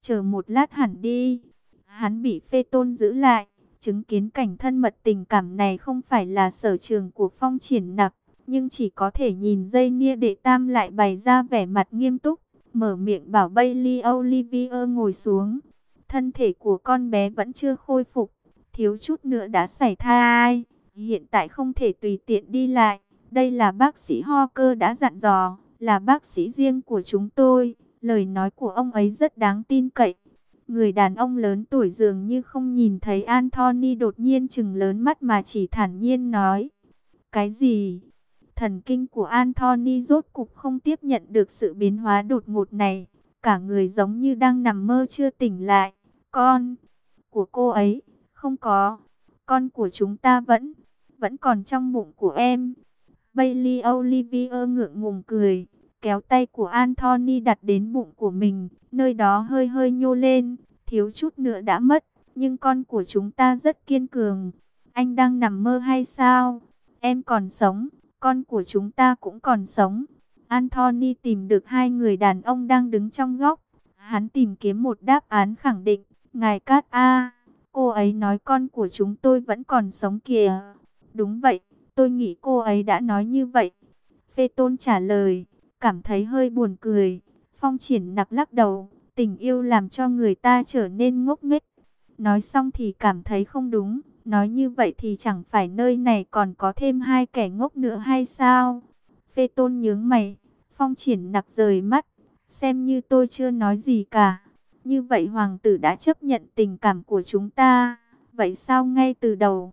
chờ một lát hẳn đi. Hắn bị Phê Tôn giữ lại, chứng kiến cảnh thân mật tình cảm này không phải là sở trường của Phong Triển Nặc, nhưng chỉ có thể nhìn Dây Nia Đệ Tam lại bày ra vẻ mặt nghiêm túc, mở miệng bảo Bailey Olivier ngồi xuống. Thân thể của con bé vẫn chưa khôi phục, thiếu chút nữa đã sảy thai, hiện tại không thể tùy tiện đi lại. Đây là bác sĩ Hawker đã dặn dò, là bác sĩ riêng của chúng tôi, lời nói của ông ấy rất đáng tin cậy. Người đàn ông lớn tuổi dường như không nhìn thấy Anthony đột nhiên trừng lớn mắt mà chỉ thản nhiên nói. Cái gì? Thần kinh của Anthony rốt cục không tiếp nhận được sự biến hóa đột ngột này. Cả người giống như đang nằm mơ chưa tỉnh lại. Con của cô ấy, không có. Con của chúng ta vẫn còn trong bụng của em. Bailey Olivier ngượng ngùng cười, kéo tay của Anthony đặt đến bụng của mình, nơi đó hơi hơi nhô lên, thiếu chút nữa đã mất, nhưng con của chúng ta rất kiên cường. Anh đang nằm mơ hay sao? Em còn sống, con của chúng ta cũng còn sống. Anthony tìm được hai người đàn ông đang đứng trong góc. Hắn tìm kiếm một đáp án khẳng định. Ngài Cát A, cô ấy nói con của chúng tôi vẫn còn sống kìa. Đúng vậy, tôi nghĩ cô ấy đã nói như vậy. Phê Tôn trả lời, cảm thấy hơi buồn cười. Phong Triển Nặc lắc đầu, tình yêu làm cho người ta trở nên ngốc nghếch. Nói xong thì cảm thấy không đúng. Nói như vậy thì chẳng phải nơi này còn có thêm hai kẻ ngốc nữa hay sao? Phê Tôn nhướng mày, Phong Triển Nặc rời mắt, xem như tôi chưa nói gì cả. Như vậy hoàng tử đã chấp nhận tình cảm của chúng ta. Vậy sao ngay từ đầu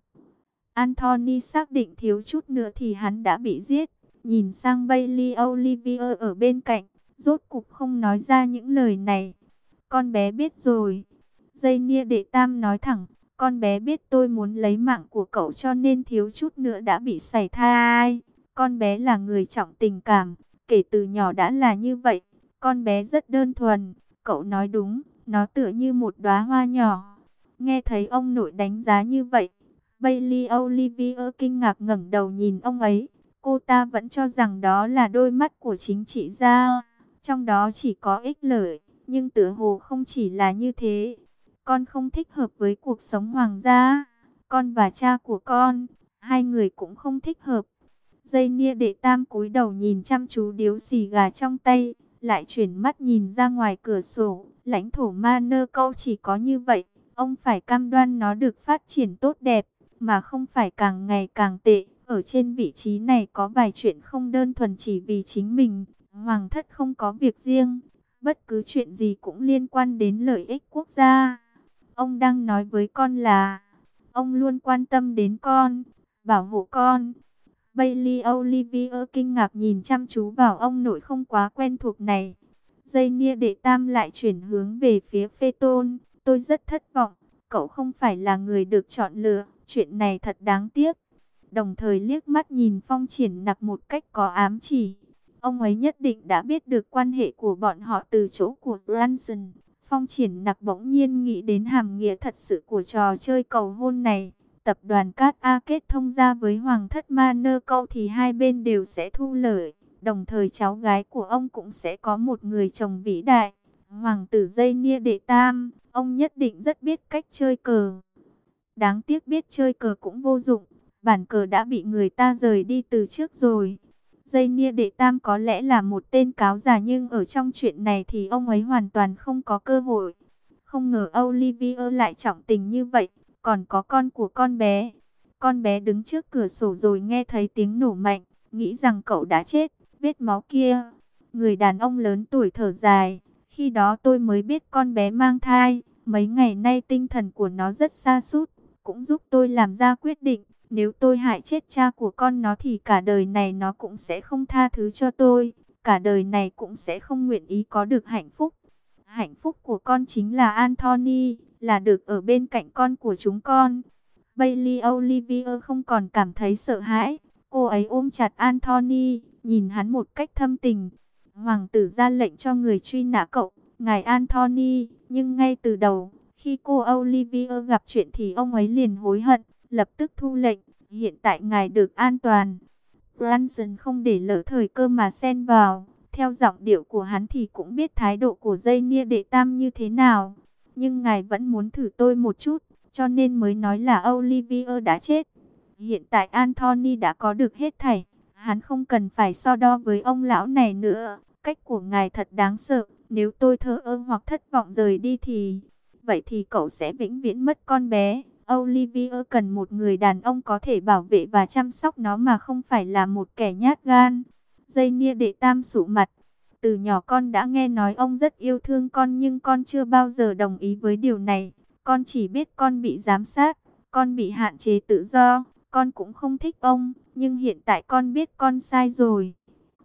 Anthony xác định thiếu chút nữa thì hắn đã bị giết? Nhìn sang Bailey Olivier ở bên cạnh, rốt cục không nói ra những lời này. Con bé biết rồi. Dây Nia Đệ Tam nói thẳng, con bé biết tôi muốn lấy mạng của cậu cho nên thiếu chút nữa đã bị sảy thai. Con bé là người trọng tình cảm, kể từ nhỏ đã là như vậy. Con bé rất đơn thuần, cậu nói đúng, nó tựa như một đóa hoa nhỏ. Nghe thấy ông nội đánh giá như vậy, Bailey Olivier kinh ngạc ngẩng đầu nhìn ông ấy. Cô ta vẫn cho rằng đó là đôi mắt của chính trị gia, trong đó chỉ có ích lợi, nhưng tựa hồ không chỉ là như thế. Con không thích hợp với cuộc sống hoàng gia, con và cha của con, hai người cũng không thích hợp. Dây Nia Đệ Tam cúi đầu nhìn chăm chú điếu xì gà trong tay, lại chuyển mắt nhìn ra ngoài cửa sổ. Lãnh thổ Ma Nơ Câu chỉ có như vậy, ông phải cam đoan nó được phát triển tốt đẹp, mà không phải càng ngày càng tệ. Ở trên vị trí này có vài chuyện không đơn thuần chỉ vì chính mình. Hoàng thất không có việc riêng, bất cứ chuyện gì cũng liên quan đến lợi ích quốc gia. Ông đang nói với con là ông luôn quan tâm đến con, bảo hộ con. Bailey Olivier kinh ngạc nhìn chăm chú vào ông nội không quá quen thuộc này. Dây Nia Đệ Tam lại chuyển hướng về phía Phê Tôn. Tôi rất thất vọng, cậu không phải là người được chọn lựa, chuyện này thật đáng tiếc. Đồng thời liếc mắt nhìn Phong Triển Nặc một cách có ám chỉ. Ông ấy nhất định đã biết được quan hệ của bọn họ từ chỗ của Branson. Phong Triển Nặc bỗng nhiên nghĩ đến hàm nghĩa thật sự của trò chơi cầu hôn này. Tập đoàn Cát A kết thông ra với Hoàng thất Ma Nơ Câu thì hai bên đều sẽ thu lợi. Đồng thời cháu gái của ông cũng sẽ có một người chồng vĩ đại. Hoàng tử Dây Nia Đệ Tam, ông nhất định rất biết cách chơi cờ. Đáng tiếc biết chơi cờ cũng vô dụng. Bản cờ đã bị người ta rời đi từ trước rồi. Dây Nia Đệ Tam có lẽ là một tên cáo già, nhưng ở trong chuyện này thì ông ấy hoàn toàn không có cơ hội. Không ngờ Olivier lại trọng tình như vậy. Còn có con của con bé. Con bé đứng trước cửa sổ rồi nghe thấy tiếng nổ mạnh, nghĩ rằng cậu đã chết. Vết máu kia. Người đàn ông lớn tuổi thở dài. Khi đó tôi mới biết con bé mang thai. Mấy ngày nay tinh thần của nó rất sa sút, cũng giúp tôi làm ra quyết định. Nếu tôi hại chết cha của con nó thì cả đời này nó cũng sẽ không tha thứ cho tôi. Cả đời này cũng sẽ không nguyện ý có được hạnh phúc. Hạnh phúc của con chính là Anthony, là được ở bên cạnh con của chúng con. Bailey Olivier không còn cảm thấy sợ hãi. Cô ấy ôm chặt Anthony, nhìn hắn một cách thâm tình. Hoàng tử ra lệnh cho người truy nã cậu, ngài Anthony. Nhưng ngay từ đầu, khi cô Olivier gặp chuyện thì ông ấy liền hối hận, lập tức thu lệnh. Hiện tại ngài được an toàn. Branson không để lỡ thời cơ mà xen vào. Theo giọng điệu của hắn thì cũng biết thái độ của dây nia đệ tam như thế nào. Nhưng ngài vẫn muốn thử tôi một chút, cho nên mới nói là Olivier đã chết. Hiện tại Anthony đã có được hết thảy, hắn không cần phải so đo với ông lão này nữa. Cách của ngài thật đáng sợ, nếu tôi thờ ơ hoặc thất vọng rời đi thì... Vậy thì cậu sẽ vĩnh viễn mất con bé. Olivier cần một người đàn ông có thể bảo vệ và chăm sóc nó mà không phải là một kẻ nhát gan. Dây nia đệ tam sụ mặt. Từ nhỏ con đã nghe nói ông rất yêu thương con nhưng con chưa bao giờ đồng ý với điều này. Con chỉ biết con bị giám sát, con bị hạn chế tự do, con cũng không thích ông. Nhưng hiện tại con biết con sai rồi.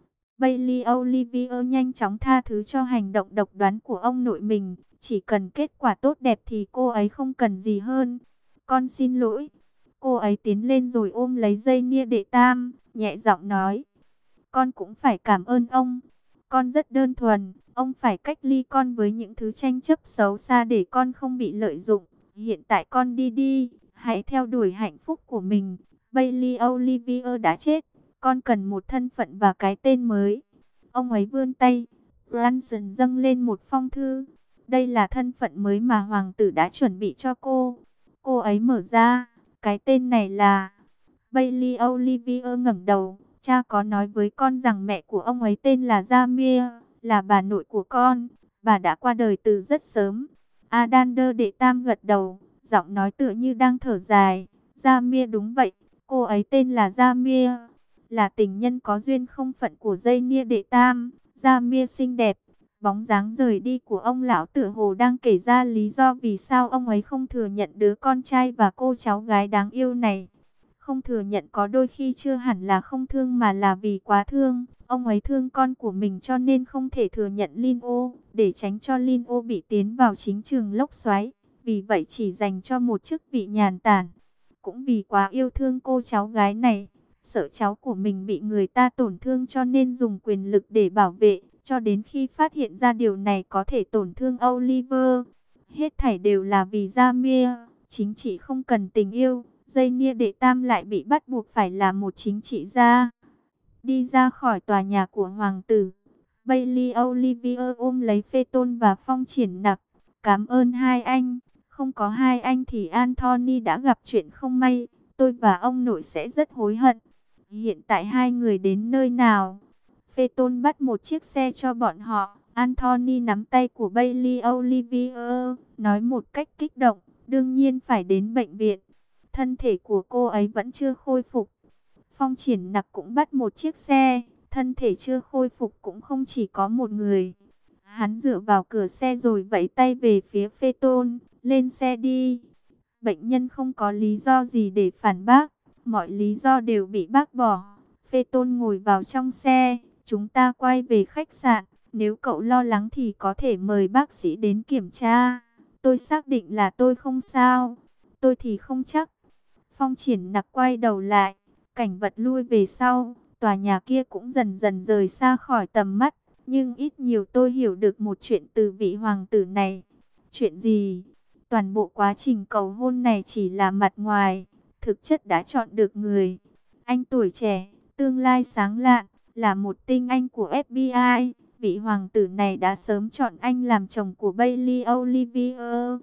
Bailey Olivier nhanh chóng tha thứ cho hành động độc đoán của ông nội mình. Chỉ cần kết quả tốt đẹp thì cô ấy không cần gì hơn. Con xin lỗi. Cô ấy tiến lên rồi ôm lấy dây nia đệ tam, nhẹ giọng nói. Con cũng phải cảm ơn ông. Con rất đơn thuần, ông phải cách ly con với những thứ tranh chấp xấu xa để con không bị lợi dụng. Hiện tại con đi đi, hãy theo đuổi hạnh phúc của mình. Bailey Olivier đã chết, con cần một thân phận và cái tên mới. Ông ấy vươn tay, Branson dâng lên một phong thư. Đây là thân phận mới mà hoàng tử đã chuẩn bị cho cô. Cô ấy mở ra, cái tên này là... Bailey Olivier ngẩng đầu. Cha có nói với con rằng mẹ của ông ấy tên là Jamie, là bà nội của con. Bà đã qua đời từ rất sớm. Adander đệ tam gật đầu, giọng nói tựa như đang thở dài. Jamie đúng vậy, cô ấy tên là Jamie, là tình nhân có duyên không phận của dây nia đệ tam. Jamie xinh đẹp. Bóng dáng rời đi của ông lão tựa hồ đang kể ra lý do vì sao ông ấy không thừa nhận đứa con trai và cô cháu gái đáng yêu này. Không thừa nhận có đôi khi chưa hẳn là không thương mà là vì quá thương. Ông ấy thương con của mình cho nên không thể thừa nhận Lin ô, để tránh cho Lin ô bị tiến vào chính trường lốc xoáy. Vì vậy chỉ dành cho một chức vị nhàn tản. Cũng vì quá yêu thương cô cháu gái này, sợ cháu của mình bị người ta tổn thương cho nên dùng quyền lực để bảo vệ. Cho đến khi phát hiện ra điều này có thể tổn thương Oliver. Hết thảy đều là vì Jamie, chính trị không cần tình yêu. Dây nia đệ tam lại bị bắt buộc phải là một chính trị gia. Đi ra khỏi tòa nhà của hoàng tử, Bailey Olivier ôm lấy Phaeton và Phong Triển Nặc. Cảm ơn hai anh, không có hai anh thì Anthony đã gặp chuyện không may. Tôi và ông nội sẽ rất hối hận. Hiện tại hai người đến nơi nào? Phaeton bắt một chiếc xe cho bọn họ. Anthony nắm tay của Bailey Olivier, nói một cách kích động, đương nhiên phải đến bệnh viện. Thân thể của cô ấy vẫn chưa khôi phục. Phong Triển Nặc cũng bắt một chiếc xe. Thân thể chưa khôi phục cũng không chỉ có một người. Hắn dựa vào cửa xe rồi vẫy tay về phía Phaeton. Lên xe đi. Bệnh nhân không có lý do gì để phản bác. Mọi lý do đều bị bác bỏ. Phaeton ngồi vào trong xe. Chúng ta quay về khách sạn. Nếu cậu lo lắng thì có thể mời bác sĩ đến kiểm tra. Tôi xác định là tôi không sao. Tôi thì không chắc. Phong Triển Nặc quay đầu lại, cảnh vật lui về sau, tòa nhà kia cũng dần dần rời xa khỏi tầm mắt. Nhưng ít nhiều tôi hiểu được một chuyện từ vị hoàng tử này. Chuyện gì? Toàn bộ quá trình cầu hôn này chỉ là mặt ngoài, thực chất đã chọn được người. Anh tuổi trẻ, tương lai sáng lạn, là một tinh anh của FBI. Vị hoàng tử này đã sớm chọn anh làm chồng của Bailey Olivier.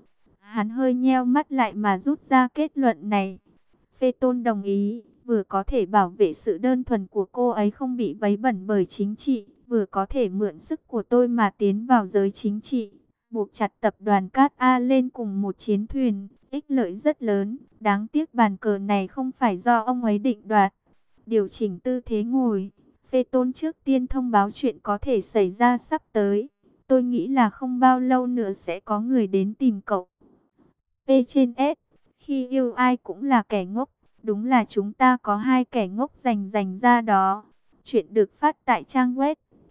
Hắn hơi nheo mắt lại mà rút ra kết luận này. Phaeton đồng ý, vừa có thể bảo vệ sự đơn thuần của cô ấy không bị vấy bẩn bởi chính trị, vừa có thể mượn sức của tôi mà tiến vào giới chính trị, buộc chặt tập đoàn Cát A lên cùng một chiến thuyền, ích lợi rất lớn. Đáng tiếc bàn cờ này không phải do ông ấy định đoạt. Điều chỉnh tư thế ngồi, Phaeton trước tiên thông báo chuyện có thể xảy ra sắp tới. Tôi nghĩ là không bao lâu nữa sẽ có người đến tìm cậu. P trên S. Khi yêu ai cũng là kẻ ngốc. Đúng là chúng ta có hai kẻ ngốc rành ra đó. Chuyện được phát tại trang web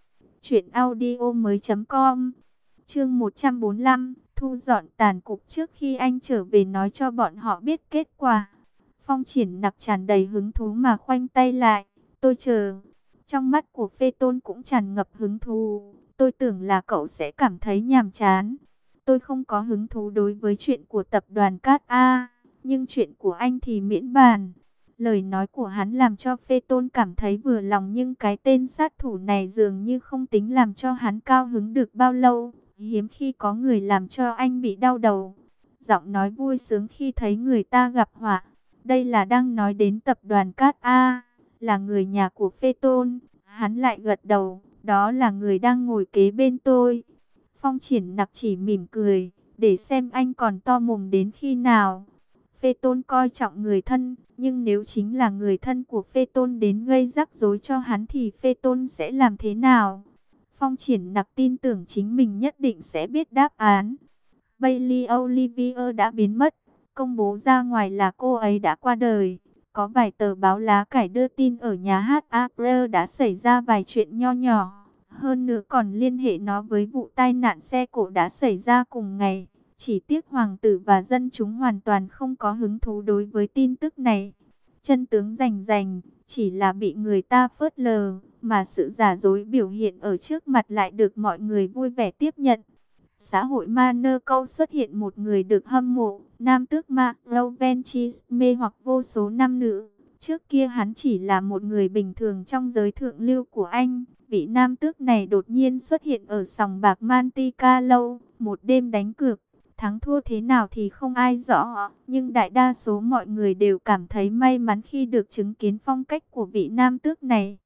truyệnaudiomoi.com. Chương 145, thu dọn tàn cục trước khi anh trở về nói cho bọn họ biết kết quả. Phong Triển Nặc tràn đầy hứng thú mà khoanh tay lại. Tôi chờ. Trong mắt của Phaeton cũng tràn ngập hứng thú. Tôi tưởng là cậu sẽ cảm thấy nhàm chán. Tôi không có hứng thú đối với chuyện của tập đoàn Cát A. Nhưng chuyện của anh thì miễn bàn. Lời nói của hắn làm cho Phê Tôn cảm thấy vừa lòng, nhưng cái tên sát thủ này dường như không tính làm cho hắn cao hứng được bao lâu. Hiếm khi có người làm cho anh bị đau đầu. Giọng nói vui sướng khi thấy người ta gặp họa. Đây là đang nói đến tập đoàn Cát A, là người nhà của Phê Tôn. Hắn lại gật đầu, đó là người đang ngồi kế bên tôi. Phong Triển Nặc chỉ mỉm cười, để xem anh còn to mồm đến khi nào. Phê Tôn coi trọng người thân, nhưng nếu chính là người thân của Phê Tôn đến gây rắc rối cho hắn thì Phê Tôn sẽ làm thế nào? Phong Triển Nặc tin tưởng chính mình nhất định sẽ biết đáp án. Bailey Olivier đã biến mất, công bố ra ngoài là cô ấy đã qua đời. Có vài tờ báo lá cải đưa tin ở nhà hát Opera đã xảy ra vài chuyện nho nhỏ. Hơn nữa còn liên hệ nó với vụ tai nạn xe cộ đã xảy ra cùng ngày. Chỉ tiếc hoàng tử và dân chúng hoàn toàn không có hứng thú đối với tin tức này. Chân tướng rành rành, chỉ là bị người ta phớt lờ, mà sự giả dối biểu hiện ở trước mặt lại được mọi người vui vẻ tiếp nhận. Xã hội Monaco xuất hiện một người được hâm mộ, nam tước Marlovenchis mê hoặc vô số nam nữ. Trước kia hắn chỉ là một người bình thường trong giới thượng lưu của Anh. Vị nam tước này đột nhiên xuất hiện ở sòng bạc Monte Carlo, một đêm đánh cược. Thắng thua thế nào thì không ai rõ, nhưng đại đa số mọi người đều cảm thấy may mắn khi được chứng kiến phong cách của vị nam tước này.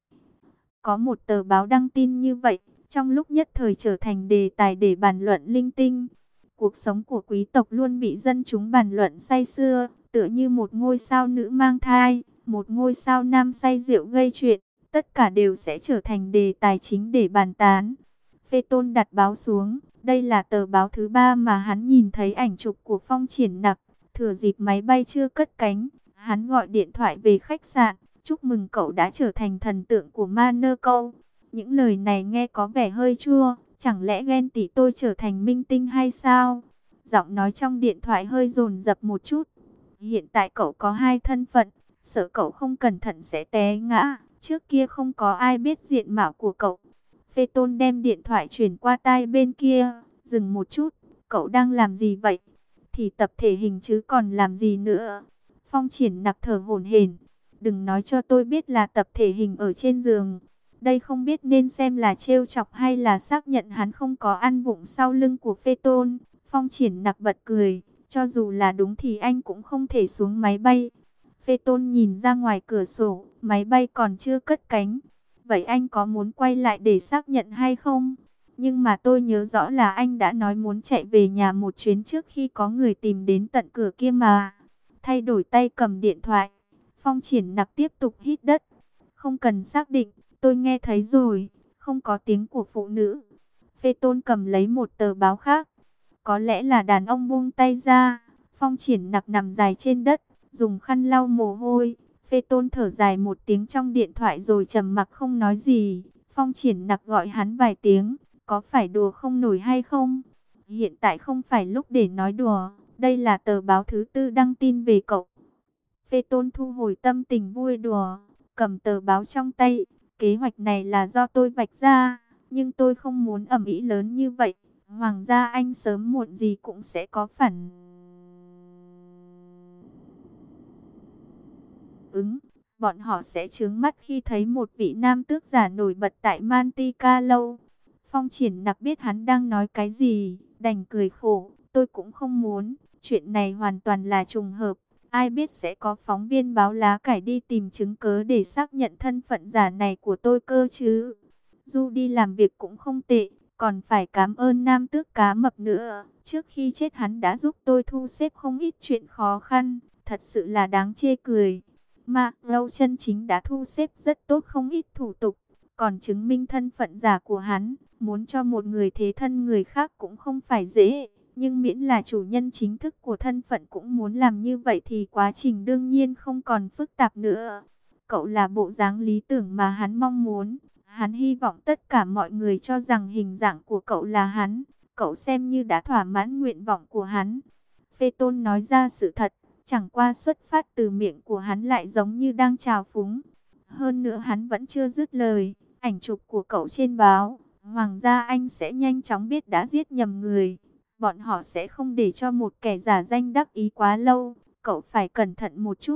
Có một tờ báo đăng tin như vậy, trong lúc nhất thời trở thành đề tài để bàn luận linh tinh. Cuộc sống của quý tộc luôn bị dân chúng bàn luận say sưa, tựa như một ngôi sao nữ mang thai, một ngôi sao nam say rượu gây chuyện, tất cả đều sẽ trở thành đề tài chính để bàn tán. Phê Tôn đặt báo xuống, đây là tờ báo thứ 3 mà hắn nhìn thấy ảnh chụp của Phong Triển Nặc. Thừa dịp máy bay chưa cất cánh, hắn gọi điện thoại về khách sạn, chúc mừng cậu đã trở thành thần tượng của Monaco. Những lời này nghe có vẻ hơi chua, chẳng lẽ ghen tị tôi trở thành minh tinh hay sao? Giọng nói trong điện thoại hơi dồn dập một chút. Hiện tại cậu có 2 thân phận, sợ cậu không cẩn thận sẽ té ngã. Trước kia không có ai biết diện mạo của cậu. Phê Tôn đem điện thoại chuyển qua tai bên kia, dừng một chút, cậu đang làm gì vậy? Thì tập thể hình chứ còn làm gì nữa? Phong Triển Nặc thở hổn hển, đừng nói cho tôi biết là tập thể hình ở trên giường. Đây không biết nên xem là trêu chọc hay là xác nhận hắn không có ăn vụng sau lưng của Phê Tôn. Phong Triển Nặc bật cười, cho dù là đúng thì anh cũng không thể xuống máy bay. Phê Tôn nhìn ra ngoài cửa sổ, máy bay còn chưa cất cánh. Vậy anh có muốn quay lại để xác nhận hay không? Nhưng mà tôi nhớ rõ là anh đã nói muốn chạy về nhà một chuyến trước khi có người tìm đến tận cửa kia mà. Thay đổi tay cầm điện thoại, Phong Triển Nặc tiếp tục hít đất. Không cần xác định, tôi nghe thấy rồi, không có tiếng của phụ nữ. Phê Tôn cầm lấy một tờ báo khác. Có lẽ là đàn ông buông tay ra. Phong Triển Nặc nằm dài trên đất, dùng khăn lau mồ hôi. Phê Tôn thở dài một tiếng trong điện thoại rồi trầm mặc không nói gì. Phong Triển Nặc gọi hắn vài tiếng, có phải đùa không nổi hay không? Hiện tại không phải lúc để nói đùa, đây là tờ báo thứ 4 đăng tin về cậu. Phê Tôn thu hồi tâm tình vui đùa, cầm tờ báo trong tay. Kế hoạch này là do tôi vạch ra, nhưng tôi không muốn ầm ĩ lớn như vậy. Hoàng gia Anh sớm muộn gì cũng sẽ có phản ứng. Bọn họ sẽ trướng mắt khi thấy một vị nam tước giả nổi bật tại Monte Carlo. Phong Triển Nặc biết hắn đang nói cái gì, đành cười khổ. Tôi cũng không muốn, chuyện này hoàn toàn là trùng hợp. Ai biết sẽ có phóng viên báo lá cải đi tìm chứng cớ để xác nhận thân phận giả này của tôi cơ chứ. Du đi làm việc cũng không tệ, còn phải cảm ơn nam tước cá mập nữa. Trước khi chết hắn đã giúp tôi thu xếp không ít chuyện khó khăn, thật sự là đáng chê cười. Mà lâu chân chính đã thu xếp rất tốt không ít thủ tục, còn chứng minh thân phận giả của hắn, muốn cho một người thế thân người khác cũng không phải dễ. Nhưng miễn là chủ nhân chính thức của thân phận cũng muốn làm như vậy thì quá trình đương nhiên không còn phức tạp nữa. Cậu là bộ dáng lý tưởng mà hắn mong muốn. Hắn hy vọng tất cả mọi người cho rằng hình dạng của cậu là hắn. Cậu xem như đã thỏa mãn nguyện vọng của hắn. Phê Tôn nói ra sự thật, chẳng qua xuất phát từ miệng của hắn lại giống như đang trào phúng. Hơn nữa hắn vẫn chưa dứt lời, ảnh chụp của cậu trên báo, Hoàng gia Anh sẽ nhanh chóng biết đã giết nhầm người. Bọn họ sẽ không để cho một kẻ giả danh đắc ý quá lâu, cậu phải cẩn thận một chút.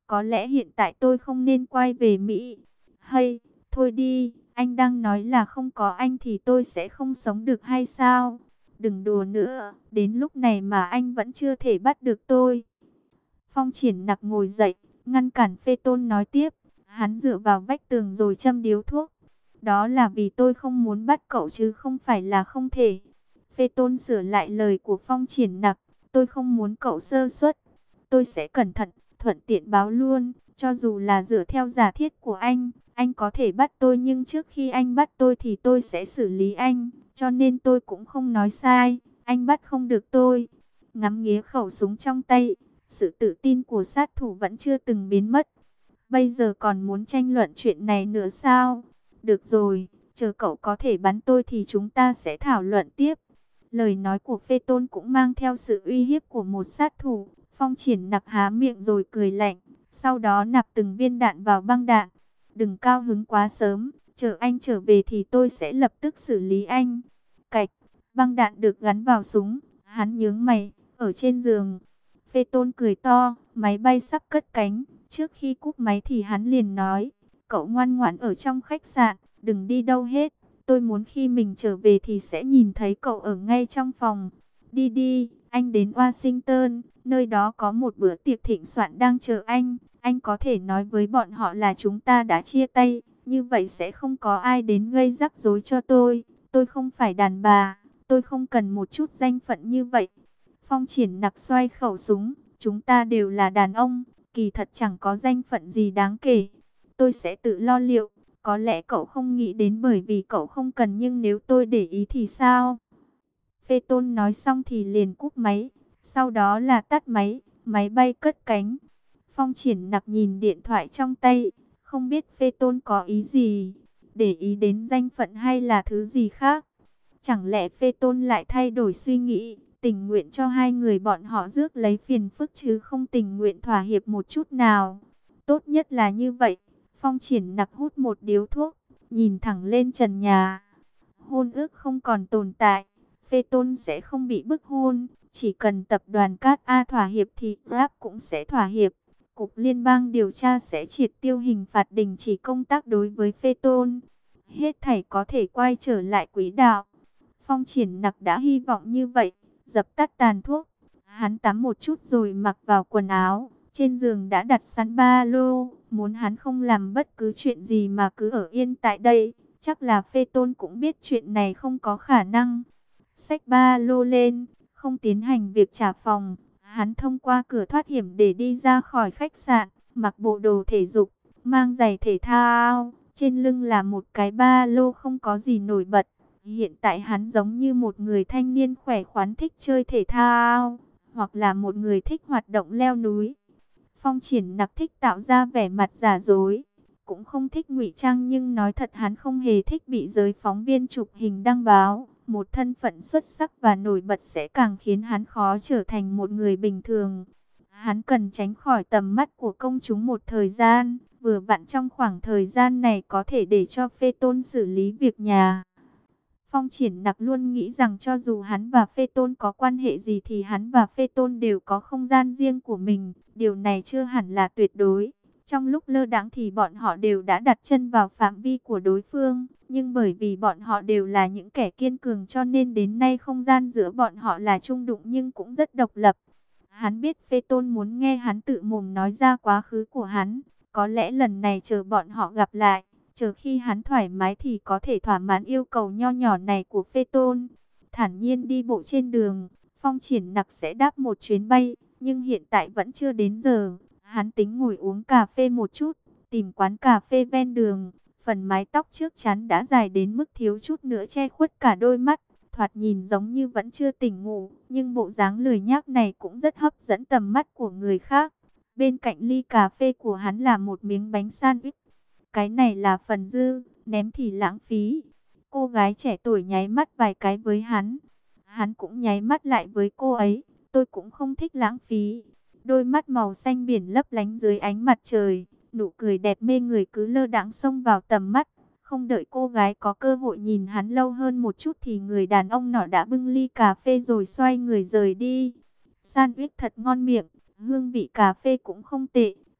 Có lẽ hiện tại tôi không nên quay về Mỹ. Hay, thôi đi, anh đang nói là không có anh thì tôi sẽ không sống được hay sao? Đừng đùa nữa, đến lúc này mà anh vẫn chưa thể bắt được tôi. Phong Triển Nặc ngồi dậy, ngăn cản Phê Tôn nói tiếp. Hắn dựa vào vách tường rồi châm điếu thuốc. Đó là vì tôi không muốn bắt cậu chứ không phải là không thể. Phê Tôn sửa lại lời của Phong Triển Nặc. Tôi không muốn cậu sơ suất. Tôi sẽ cẩn thận, thuận tiện báo luôn. Cho dù là dựa theo giả thiết của anh có thể bắt tôi nhưng trước khi anh bắt tôi thì tôi sẽ xử lý anh. Cho nên tôi cũng không nói sai. Anh bắt không được tôi. Ngắm nghía khẩu súng trong tay. Sự tự tin của sát thủ vẫn chưa từng biến mất. Bây giờ còn muốn tranh luận chuyện này nữa sao? Được rồi, chờ cậu có thể bắn tôi thì chúng ta sẽ thảo luận tiếp. Lời nói của Phê Tôn cũng mang theo sự uy hiếp của một sát thủ. Phong Triển Nặc há miệng rồi cười lạnh. Sau đó nạp từng viên đạn vào băng đạn. Đừng cao hứng quá sớm, chờ anh trở về thì tôi sẽ lập tức xử lý anh. Cạch, băng đạn được gắn vào súng. Hắn nhướng mày, ở trên giường. Phê Tôn cười to, máy bay sắp cất cánh. Trước khi cúp máy thì hắn liền nói, cậu ngoan ngoãn ở trong khách sạn, đừng đi đâu hết. Tôi muốn khi mình trở về thì sẽ nhìn thấy cậu ở ngay trong phòng. Đi đi, anh đến Washington, nơi đó có một bữa tiệc thịnh soạn đang chờ anh. Anh có thể nói với bọn họ là chúng ta đã chia tay, như vậy sẽ không có ai đến gây rắc rối cho tôi. Tôi không phải đàn bà, tôi không cần một chút danh phận như vậy. Phong Triển Nặc xoay khẩu súng, chúng ta đều là đàn ông, kỳ thật chẳng có danh phận gì đáng kể. Tôi sẽ tự lo liệu, có lẽ cậu không nghĩ đến bởi vì cậu không cần nhưng nếu tôi để ý thì sao? Phê Tôn nói xong thì liền cúp máy, sau đó là tắt máy, máy bay cất cánh. Phong Triển Nặc nhìn điện thoại trong tay, không biết Phê Tôn có ý gì, để ý đến danh phận hay là thứ gì khác. Chẳng lẽ Phê Tôn lại thay đổi suy nghĩ, tình nguyện cho hai người bọn họ rước lấy phiền phức chứ không tình nguyện thỏa hiệp một chút nào. Tốt nhất là như vậy. Phong Triển Nặc hút một điếu thuốc, nhìn thẳng lên trần nhà. Hôn ước không còn tồn tại, Phê Tôn sẽ không bị bức hôn. Chỉ cần tập đoàn Cát A thỏa hiệp thì Grab cũng sẽ thỏa hiệp. Cục Liên bang điều tra sẽ triệt tiêu hình phạt đình chỉ công tác đối với Phê Tôn. Hết thảy có thể quay trở lại quỹ đạo. Phong Triển Nặc đã hy vọng như vậy. Dập tắt tàn thuốc, hắn tắm một chút rồi mặc vào quần áo. Trên giường đã đặt sẵn ba lô, muốn hắn không làm bất cứ chuyện gì mà cứ ở yên tại đây. Chắc là Phê Tôn cũng biết chuyện này không có khả năng. Xách ba lô lên, không tiến hành việc trả phòng. Hắn thông qua cửa thoát hiểm để đi ra khỏi khách sạn, mặc bộ đồ thể dục, mang giày thể thao. Trên lưng là một cái ba lô không có gì nổi bật. Hiện tại hắn giống như một người thanh niên khỏe khoắn thích chơi thể thao, hoặc là một người thích hoạt động leo núi. Phong Triển Nặc thích tạo ra vẻ mặt giả dối, cũng không thích ngụy trang nhưng nói thật hắn không hề thích bị giới phóng viên chụp hình đăng báo. Một thân phận xuất sắc và nổi bật sẽ càng khiến hắn khó trở thành một người bình thường. Hắn cần tránh khỏi tầm mắt của công chúng một thời gian, vừa vặn trong khoảng thời gian này có thể để cho Phê Tôn xử lý việc nhà. Phong Triển Nặc luôn nghĩ rằng cho dù hắn và Phê Tôn có quan hệ gì thì hắn và Phê Tôn đều có không gian riêng của mình. Điều này chưa hẳn là tuyệt đối. Trong lúc lơ đãng thì bọn họ đều đã đặt chân vào phạm vi của đối phương. Nhưng bởi vì bọn họ đều là những kẻ kiên cường cho nên đến nay không gian giữa bọn họ là chung đụng nhưng cũng rất độc lập. Hắn biết Phê Tôn muốn nghe hắn tự mồm nói ra quá khứ của hắn. Có lẽ lần này chờ bọn họ gặp lại, chờ khi hắn thoải mái thì có thể thỏa mãn yêu cầu nho nhỏ này của Phê Tôn. Thản nhiên đi bộ trên đường, Phong Triển Nặc sẽ đáp một chuyến bay, nhưng hiện tại vẫn chưa đến giờ. Hắn tính ngồi uống cà phê một chút, tìm quán cà phê ven đường. Phần mái tóc trước chắn đã dài đến mức thiếu chút nữa che khuất cả đôi mắt. Thoạt nhìn giống như vẫn chưa tỉnh ngủ, nhưng bộ dáng lười nhác này cũng rất hấp dẫn tầm mắt của người khác. Bên cạnh ly cà phê của hắn là một miếng bánh sandwich. Cái này là phần dư, ném thì lãng phí. Cô gái trẻ tuổi nháy mắt vài cái với hắn. Hắn cũng nháy mắt lại với cô ấy. Tôi cũng không thích lãng phí. Đôi mắt màu xanh biển lấp lánh dưới ánh mặt trời. Nụ cười đẹp mê người cứ lơ đãng xông vào tầm mắt. Không đợi cô gái có cơ hội nhìn hắn lâu hơn một chút thì người đàn ông nọ đã bưng ly cà phê rồi xoay người rời đi. Sandwich thật ngon miệng, hương vị cà phê cũng không tệ.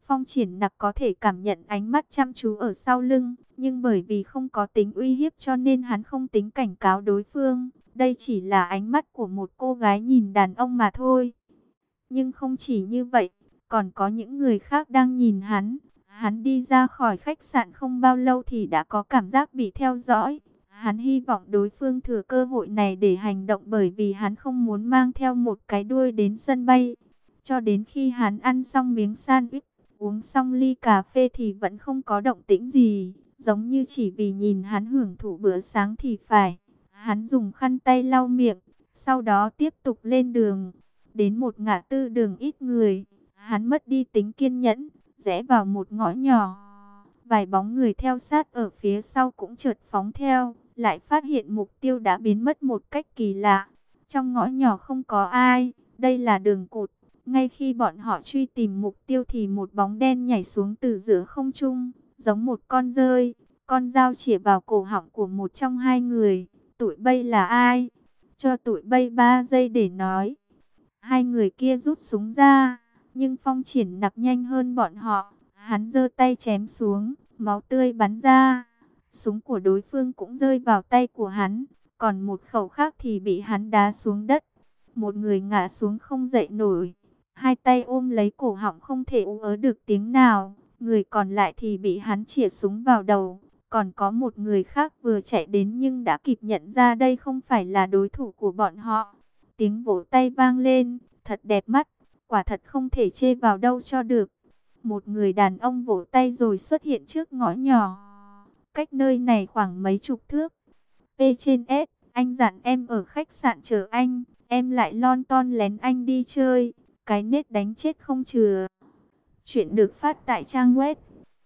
Phong Triển Nặc có thể cảm nhận ánh mắt chăm chú ở sau lưng, nhưng bởi vì không có tính uy hiếp cho nên hắn không tính cảnh cáo đối phương. Đây chỉ là ánh mắt của một cô gái nhìn đàn ông mà thôi. Nhưng không chỉ như vậy, còn có những người khác đang nhìn hắn. Hắn đi ra khỏi khách sạn không bao lâu thì đã có cảm giác bị theo dõi. Hắn hy vọng đối phương thừa cơ hội này để hành động, bởi vì hắn không muốn mang theo một cái đuôi đến sân bay. Cho đến khi hắn ăn xong miếng sandwich, uống xong ly cà phê thì vẫn không có động tĩnh gì, giống như chỉ vì nhìn hắn hưởng thụ bữa sáng thì phải. Hắn dùng khăn tay lau miệng, sau đó tiếp tục lên đường. Đến một ngã tư đường ít người, hắn mất đi tính kiên nhẫn, rẽ vào một ngõ nhỏ. Vài bóng người theo sát ở phía sau cũng chợt phóng theo, lại phát hiện mục tiêu đã biến mất một cách kỳ lạ. Trong ngõ nhỏ không có ai, đây là đường cụt. Ngay khi bọn họ truy tìm mục tiêu thì một bóng đen nhảy xuống từ giữa không trung, giống một con dơi. Con dao chĩa vào cổ họng của một trong hai người. Tụi bay là ai? Cho tụi bay 3 giây để nói. Hai người kia rút súng ra, nhưng Phong Triển Nặc nhanh hơn bọn họ. Hắn giơ tay chém xuống, máu tươi bắn ra. Súng của đối phương cũng rơi vào tay của hắn, còn một khẩu khác thì bị hắn đá xuống đất. Một người ngã xuống không dậy nổi, hai tay ôm lấy cổ họng không thể ú ớ được tiếng nào. Người còn lại thì bị hắn chĩa súng vào đầu. Còn có một người khác vừa chạy đến nhưng đã kịp nhận ra đây không phải là đối thủ của bọn họ. Tiếng vỗ tay vang lên, thật đẹp mắt, quả thật không thể chê vào đâu cho được. Một người đàn ông vỗ tay rồi xuất hiện trước ngõ nhỏ, cách nơi này khoảng mấy chục thước. P trên S, anh dặn em ở khách sạn chờ anh, em lại lon ton lén anh đi chơi, cái nết đánh chết không chừa. Chuyện được phát tại trang web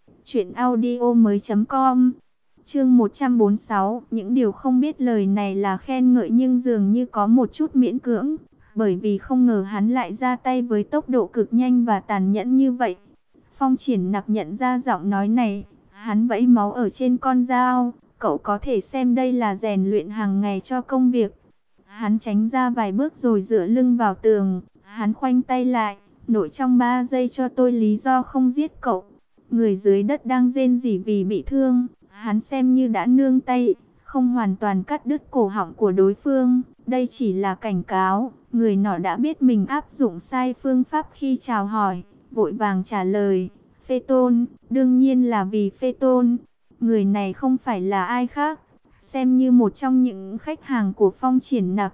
truyệnaudiomoi.com. Chương 146, những điều không biết lời này là khen ngợi nhưng dường như có một chút miễn cưỡng, bởi vì không ngờ hắn lại ra tay với tốc độ cực nhanh và tàn nhẫn như vậy. Phong Triển Nặc nhận ra giọng nói này, hắn vẫy máu ở trên con dao, cậu có thể xem đây là rèn luyện hàng ngày cho công việc. Hắn tránh ra vài bước rồi dựa lưng vào tường, hắn khoanh tay lại, nội trong 3 giây cho tôi lý do không giết cậu. Người dưới đất đang rên rỉ vì bị thương, hắn xem như đã nương tay, không hoàn toàn cắt đứt cổ họng của đối phương. Đây chỉ là cảnh cáo, người nọ đã biết mình áp dụng sai phương pháp khi chào hỏi, vội vàng trả lời, Phê Tôn, đương nhiên là vì Phê Tôn. Người này không phải là ai khác, xem như một trong những khách hàng của Phong Triển Nặc.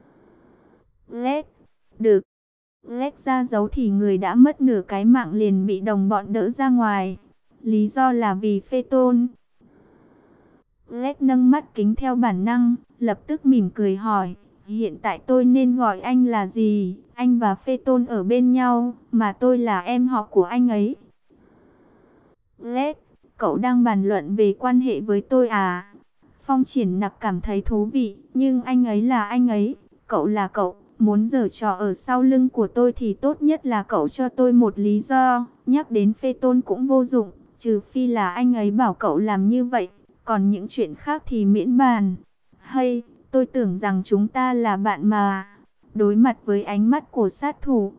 Lết, được. Lết ra dấu thì người đã mất nửa cái mạng liền bị đồng bọn đỡ ra ngoài. Lý do là vì Phê Tôn. Lết nâng mắt kính theo bản năng, lập tức mỉm cười hỏi, hiện tại tôi nên gọi anh là gì? Anh và Phê Tôn ở bên nhau, mà tôi là em họ của anh ấy. Lết, cậu đang bàn luận về quan hệ với tôi à? Phong Triển Nặc cảm thấy thú vị, nhưng anh ấy là anh ấy, cậu là cậu. Muốn giở trò ở sau lưng của tôi thì tốt nhất là cậu cho tôi một lý do. Nhắc đến Phê Tôn cũng vô dụng, trừ phi là anh ấy bảo cậu làm như vậy. Còn những chuyện khác thì miễn bàn. Hay, tôi tưởng rằng chúng ta là bạn mà. Đối mặt với ánh mắt của sát thủ,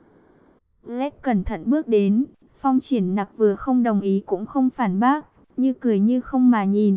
Lết cẩn thận bước đến. Phong Triển Nặc vừa không đồng ý cũng không phản bác, như cười như không mà nhìn.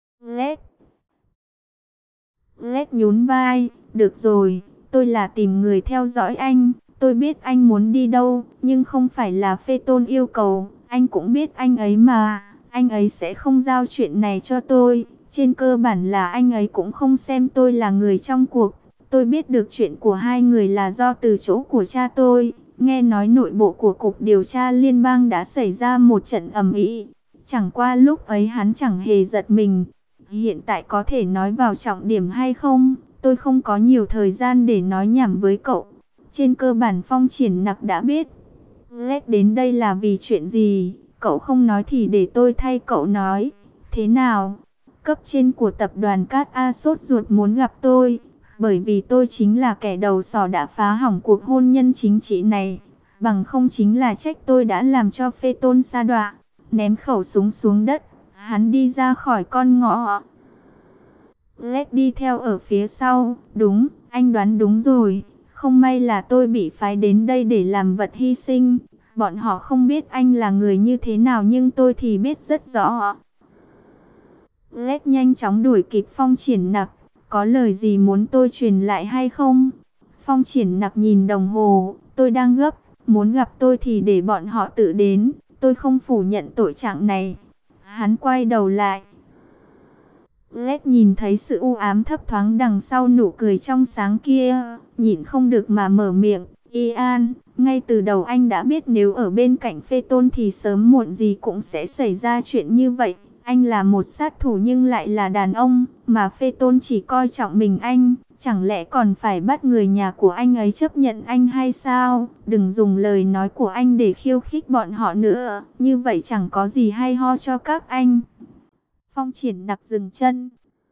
Lết nhún vai, được rồi, tôi là tìm người theo dõi anh. Tôi biết anh muốn đi đâu, nhưng không phải là Phê Tôn yêu cầu. Anh cũng biết anh ấy mà, anh ấy sẽ không giao chuyện này cho tôi. Trên cơ bản là anh ấy cũng không xem tôi là người trong cuộc. Tôi biết được chuyện của hai người là do từ chỗ của cha tôi. Nghe nói nội bộ của Cục Điều tra Liên bang đã xảy ra một trận ầm ĩ. Chẳng qua lúc ấy hắn chẳng hề giật mình. Hiện tại có thể nói vào trọng điểm hay không? Tôi không có nhiều thời gian để nói nhảm với cậu. Trên cơ bản Phong Triển Nặc đã biết Lết đến đây là vì chuyện gì. Cậu không nói thì để tôi thay cậu nói. Thế nào? Cấp trên của tập đoàn Cát A sốt ruột muốn gặp tôi, bởi vì tôi chính là kẻ đầu sỏ đã phá hỏng cuộc hôn nhân chính trị này. Bằng không chính là trách tôi đã làm cho Phê Tôn sa đọa. Ném khẩu súng xuống đất, hắn đi ra khỏi con ngõ. Lết đi theo ở phía sau. Đúng, anh đoán đúng rồi. Không may là tôi bị phái đến đây để làm vật hy sinh. Bọn họ không biết anh là người như thế nào nhưng tôi thì biết rất rõ. Lết nhanh chóng đuổi kịp Phong Triển Nặc. Có lời gì muốn tôi truyền lại hay không? Phong Triển Nặc nhìn đồng hồ. Tôi đang gấp. Muốn gặp tôi thì để bọn họ tự đến. Tôi không phủ nhận tội trạng này. Hắn quay đầu lại. Lết nhìn thấy sự u ám thấp thoáng đằng sau nụ cười trong sáng kia. Nhịn không được mà mở miệng. Ian, ngay từ đầu anh đã biết nếu ở bên cạnh Phê Tôn thì sớm muộn gì cũng sẽ xảy ra chuyện như vậy. Anh là một sát thủ nhưng lại là đàn ông, mà Phê Tôn chỉ coi trọng mình anh. Chẳng lẽ còn phải bắt người nhà của anh ấy chấp nhận anh hay sao? Đừng dùng lời nói của anh để khiêu khích bọn họ nữa. Như vậy chẳng có gì hay ho cho các anh. Phong Triển Nặc dừng chân.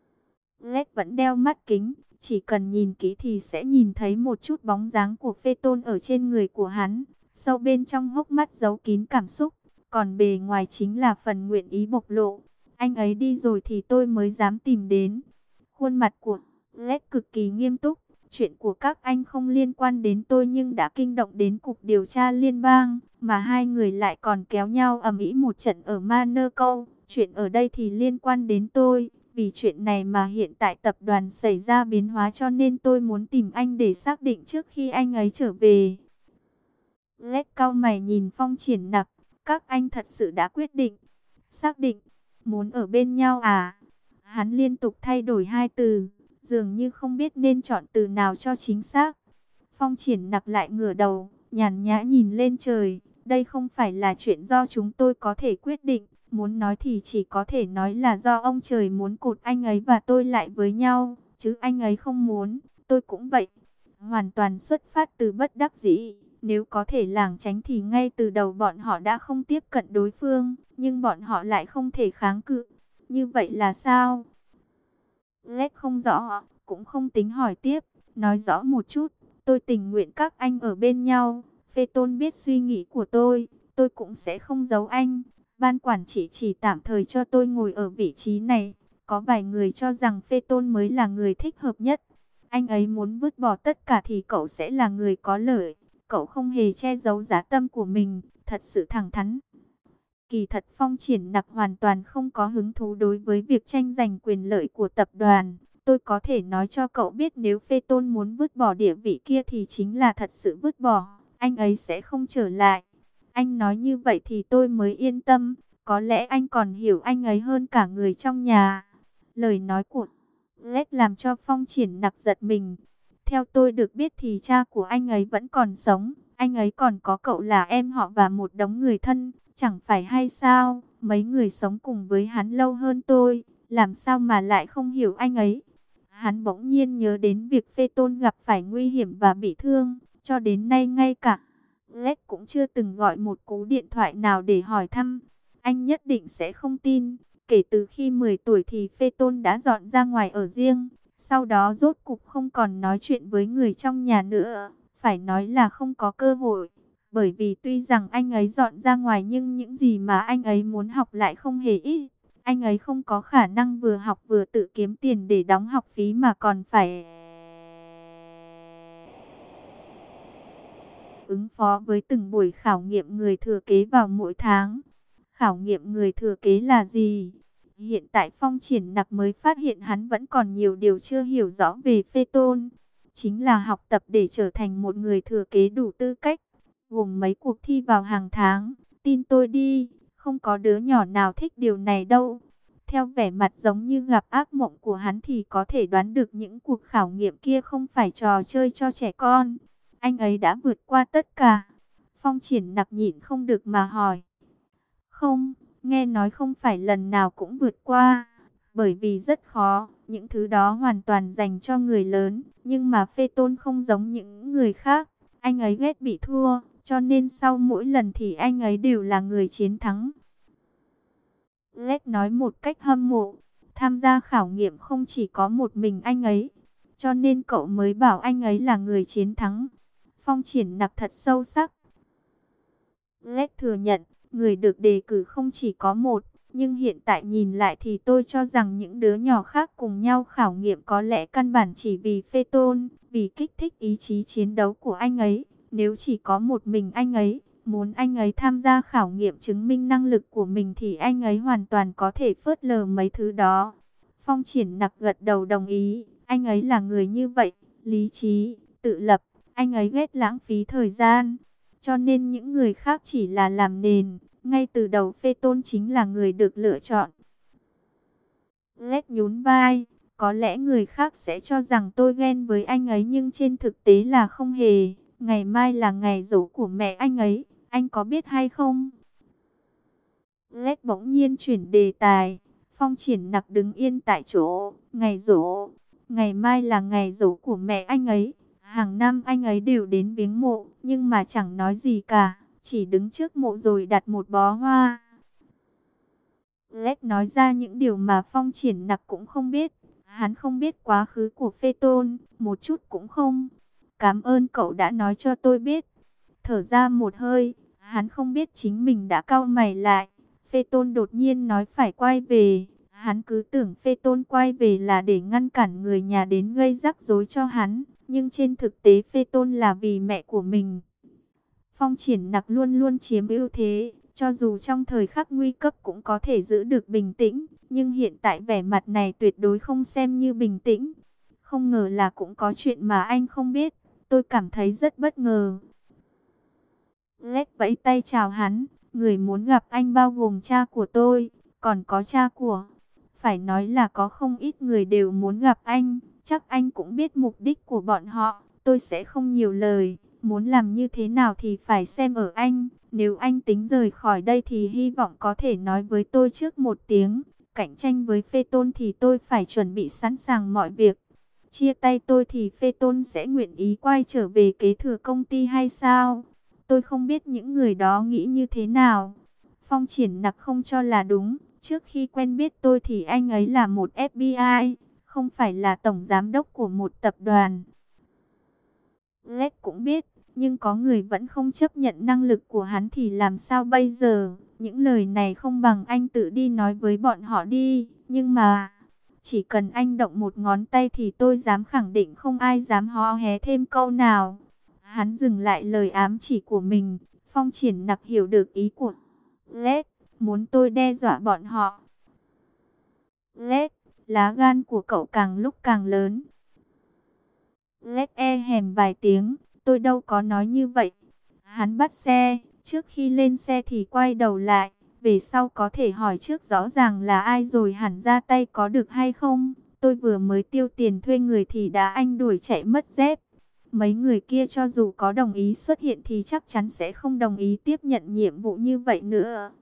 Lết vẫn đeo mắt kính. Chỉ cần nhìn kỹ thì sẽ nhìn thấy một chút bóng dáng của Phê Tôn ở trên người của hắn. Sâu bên trong hốc mắt giấu kín cảm xúc. Còn bề ngoài chính là phần nguyện ý bộc lộ. Anh ấy đi rồi thì tôi mới dám tìm đến. Khuôn mặt của Lết cực kỳ nghiêm túc. Chuyện của các anh không liên quan đến tôi nhưng đã kinh động đến Cục Điều tra Liên bang. Mà hai người lại còn kéo nhau ầm ĩ một trận ở Monaco. Chuyện ở đây thì liên quan đến tôi. Vì chuyện này mà hiện tại tập đoàn xảy ra biến hóa cho nên tôi muốn tìm anh để xác định trước khi anh ấy trở về. Lết cau mày nhìn Phong Triển Nặc. Các anh thật sự đã quyết định. Xác định. Muốn ở bên nhau à? Hắn liên tục thay đổi hai từ. Dường như không biết nên chọn từ nào cho chính xác. Phong Triển Nặc lại ngửa đầu. Nhàn nhã nhìn lên trời. Đây không phải là chuyện do chúng tôi có thể quyết định. Muốn nói thì chỉ có thể nói là do ông trời muốn cột anh ấy và tôi lại với nhau. Chứ anh ấy không muốn. Tôi cũng vậy. Hoàn toàn xuất phát từ bất đắc dĩ. Nếu có thể lảng tránh thì ngay từ đầu bọn họ đã không tiếp cận đối phương. Nhưng bọn họ lại không thể kháng cự. Như vậy là sao? Lết không rõ, cũng không tính hỏi tiếp. Nói rõ một chút. Tôi tình nguyện các anh ở bên nhau. Phê Tôn biết suy nghĩ của tôi cũng sẽ không giấu anh. Ban quản trị chỉ tạm thời cho tôi ngồi ở vị trí này. Có vài người cho rằng Phê Tôn mới là người thích hợp nhất. Anh ấy muốn vứt bỏ tất cả thì cậu sẽ là người có lợi. Cậu không hề che giấu dã tâm của mình, thật sự thẳng thắn. Kỳ thật Phong Triển Nặc hoàn toàn không có hứng thú đối với việc tranh giành quyền lợi của tập đoàn. Tôi có thể nói cho cậu biết nếu Phê Tôn muốn vứt bỏ địa vị kia thì chính là thật sự vứt bỏ. Anh ấy sẽ không trở lại. Anh nói như vậy thì tôi mới yên tâm. Có lẽ anh còn hiểu anh ấy hơn cả người trong nhà. Lời nói của Lết làm cho Phong Triển Nặc giật mình. Theo tôi được biết thì cha của anh ấy vẫn còn sống. Anh ấy còn có cậu là em họ và một đống người thân. Chẳng phải hay sao? Mấy người sống cùng với hắn lâu hơn tôi. Làm sao mà lại không hiểu anh ấy? Hắn bỗng nhiên nhớ đến việc Phê Tôn gặp phải nguy hiểm và bị thương. Cho đến nay ngay cả Lết cũng chưa từng gọi một cú điện thoại nào để hỏi thăm. Anh nhất định sẽ không tin. Kể từ khi 10 tuổi thì Phê Tôn đã dọn ra ngoài ở riêng. Sau đó rốt cục không còn nói chuyện với người trong nhà nữa. Phải nói là không có cơ hội. Bởi vì tuy rằng anh ấy dọn ra ngoài nhưng những gì mà anh ấy muốn học lại không hề ít. Anh ấy không có khả năng vừa học vừa tự kiếm tiền để đóng học phí mà còn phải ứng phó với từng buổi khảo nghiệm người thừa kế vào mỗi tháng. Khảo nghiệm người thừa kế là gì? Hiện tại Phong Triển Nặc mới phát hiện hắn vẫn còn nhiều điều chưa hiểu rõ về Phê Tôn. Chính là học tập để trở thành một người thừa kế đủ tư cách. Gồm mấy cuộc thi vào hàng tháng. Tin tôi đi, không có đứa nhỏ nào thích điều này đâu. Theo vẻ mặt giống như gặp ác mộng của hắn thì có thể đoán được những cuộc khảo nghiệm kia không phải trò chơi cho trẻ con. Anh ấy đã vượt qua tất cả. Phong Triển Nặc nhịn không được mà hỏi. Không, nghe nói không phải lần nào cũng vượt qua. Bởi vì rất khó, những thứ đó hoàn toàn dành cho người lớn. Nhưng mà Phê Tôn không giống những người khác. Anh ấy ghét bị thua, cho nên sau mỗi lần thì anh ấy đều là người chiến thắng. Lết nói một cách hâm mộ. Tham gia khảo nghiệm không chỉ có một mình anh ấy. Cho nên cậu mới bảo anh ấy là người chiến thắng. Phong Triển Nặc thật sâu sắc. Lết thừa nhận, người được đề cử không chỉ có một. Nhưng hiện tại nhìn lại thì tôi cho rằng những đứa nhỏ khác cùng nhau khảo nghiệm có lẽ căn bản chỉ vì Phê Tôn. Vì kích thích ý chí chiến đấu của anh ấy. Nếu chỉ có một mình anh ấy, Muốn anh ấy tham gia khảo nghiệm chứng minh năng lực của mình thì anh ấy hoàn toàn có thể phớt lờ mấy thứ đó. Phong Triển Nặc gật đầu đồng ý. Anh ấy là người như vậy, lý trí, tự lập. Anh ấy ghét lãng phí thời gian. Cho nên những người khác chỉ là làm nền. Ngay từ đầu Phê Tôn chính là người được lựa chọn. Lét nhún vai. Có lẽ người khác sẽ cho rằng tôi ghen với anh ấy, nhưng trên thực tế là không hề. Ngày mai là ngày giỗ của mẹ anh ấy, anh có biết hay không? Lét bỗng nhiên chuyển đề tài. Phong Triển Nặc đứng yên tại chỗ. Ngày giỗ, ngày mai là ngày giỗ của mẹ anh ấy. Hàng năm anh ấy đều đến viếng mộ, nhưng mà chẳng nói gì cả, chỉ đứng trước mộ rồi đặt một bó hoa. Lét nói ra những điều mà Phong Triển Nặc cũng không biết. Hắn không biết quá khứ của Phê Tôn, một chút cũng không. Cảm ơn cậu đã nói cho tôi biết. Thở ra một hơi, hắn không biết chính mình đã cau mày lại. Phê Tôn đột nhiên nói phải quay về. Hắn cứ tưởng Phê Tôn quay về là để ngăn cản người nhà đến gây rắc rối cho hắn. Nhưng trên thực tế Phê Tôn là vì mẹ của mình. Phong Triển Nặc luôn luôn chiếm ưu thế. Cho dù trong thời khắc nguy cấp cũng có thể giữ được bình tĩnh. Nhưng hiện tại vẻ mặt này tuyệt đối không xem như bình tĩnh. Không ngờ là cũng có chuyện mà anh không biết. Tôi cảm thấy rất bất ngờ. Lét vẫy tay chào hắn. Người muốn gặp anh bao gồm cha của tôi, còn có cha của... Phải nói là có không ít người đều muốn gặp anh. Chắc anh cũng biết mục đích của bọn họ. Tôi sẽ không nhiều lời. Muốn làm như thế nào thì phải xem ở anh. Nếu anh tính rời khỏi đây thì hy vọng có thể nói với tôi trước một tiếng. Cạnh tranh với Phê Tôn thì tôi phải chuẩn bị sẵn sàng mọi việc. Chia tay tôi thì Phê Tôn sẽ nguyện ý quay trở về kế thừa công ty hay sao? Tôi không biết những người đó nghĩ như thế nào. Phong Triển Nặc không cho là đúng. Trước khi quen biết tôi thì anh ấy là một FBI, không phải là tổng giám đốc của một tập đoàn. Lét cũng biết, nhưng có người vẫn không chấp nhận năng lực của hắn thì làm sao bây giờ? Những lời này không bằng anh tự đi nói với bọn họ đi. Nhưng mà, chỉ cần anh động một ngón tay thì tôi dám khẳng định không ai dám hó hé thêm câu nào. Hắn dừng lại lời ám chỉ của mình. Phong Triển Nặc hiểu được ý của Lét, muốn tôi đe dọa bọn họ. Lét, lá gan của cậu càng lúc càng lớn. Lét hèm vài tiếng, tôi đâu có nói như vậy. Hắn bắt xe, trước khi lên xe thì quay đầu lại. Về sau có thể hỏi trước rõ ràng là ai rồi hẳn ra tay có được hay không. Tôi vừa mới tiêu tiền thuê người thì đã anh đuổi chạy mất dép. Mấy người kia cho dù có đồng ý xuất hiện thì chắc chắn sẽ không đồng ý tiếp nhận nhiệm vụ như vậy nữa.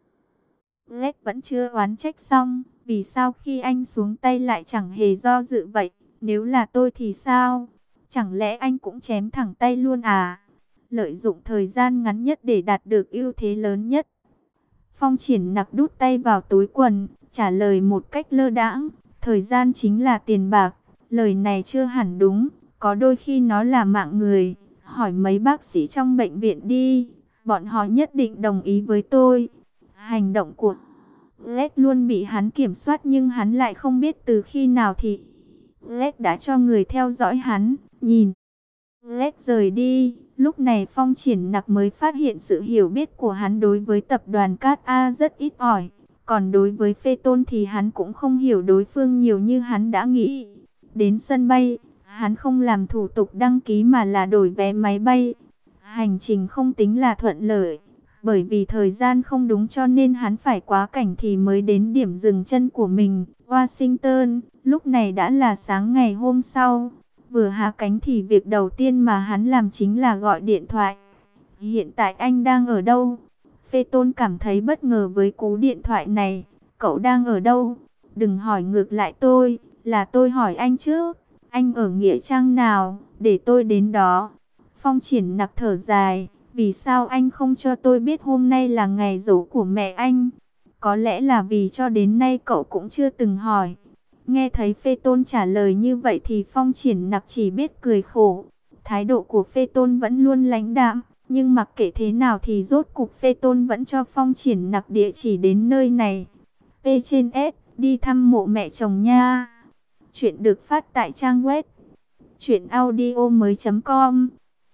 Lét vẫn chưa oán trách xong, vì sao khi anh xuống tay lại chẳng hề do dự vậy? Nếu là tôi thì sao? Chẳng lẽ anh cũng chém thẳng tay luôn à? Lợi dụng thời gian ngắn nhất để đạt được ưu thế lớn nhất. Phong Triển Nặc đút tay vào túi quần, trả lời một cách lơ đãng. Thời gian chính là tiền bạc. Lời này chưa hẳn đúng, có đôi khi nó là mạng người. Hỏi mấy bác sĩ trong bệnh viện đi, bọn họ nhất định đồng ý với tôi. Hành động của Lét luôn bị hắn kiểm soát, nhưng hắn lại không biết từ khi nào thì Lét đã cho người theo dõi hắn. Nhìn Lét rời đi, lúc này Phong Triển Nặc mới phát hiện sự hiểu biết của hắn đối với tập đoàn Cát A rất ít ỏi. Còn đối với Phê Tôn thì hắn cũng không hiểu đối phương nhiều như hắn đã nghĩ. Đến sân bay, hắn không làm thủ tục đăng ký mà là đổi vé máy bay. Hành trình không tính là thuận lợi. Bởi vì thời gian không đúng cho nên hắn phải quá cảnh thì mới đến điểm dừng chân của mình, Washington. Lúc này đã là sáng ngày hôm sau. Vừa hạ cánh thì việc đầu tiên mà hắn làm chính là gọi điện thoại. Hiện tại anh đang ở đâu? Phê Tôn cảm thấy bất ngờ với cú điện thoại này. Cậu đang ở đâu? Đừng hỏi ngược lại tôi, là tôi hỏi anh trước. Anh ở nghĩa trang nào, để tôi đến đó. Phong Triển Nặc thở dài. Vì sao anh không cho tôi biết hôm nay là ngày giỗ của mẹ anh? Có lẽ là vì cho đến nay cậu cũng chưa từng hỏi. Nghe thấy Phê Tôn trả lời như vậy thì Phong Triển Nặc chỉ biết cười khổ. Thái độ của Phê Tôn vẫn luôn lãnh đạm. Nhưng mặc kệ thế nào thì rốt cục Phê Tôn vẫn cho Phong Triển Nặc địa chỉ đến nơi này. P trên S, đi thăm mộ mẹ chồng nha. Chuyện được phát tại trang web truyệnaudiomoi.com.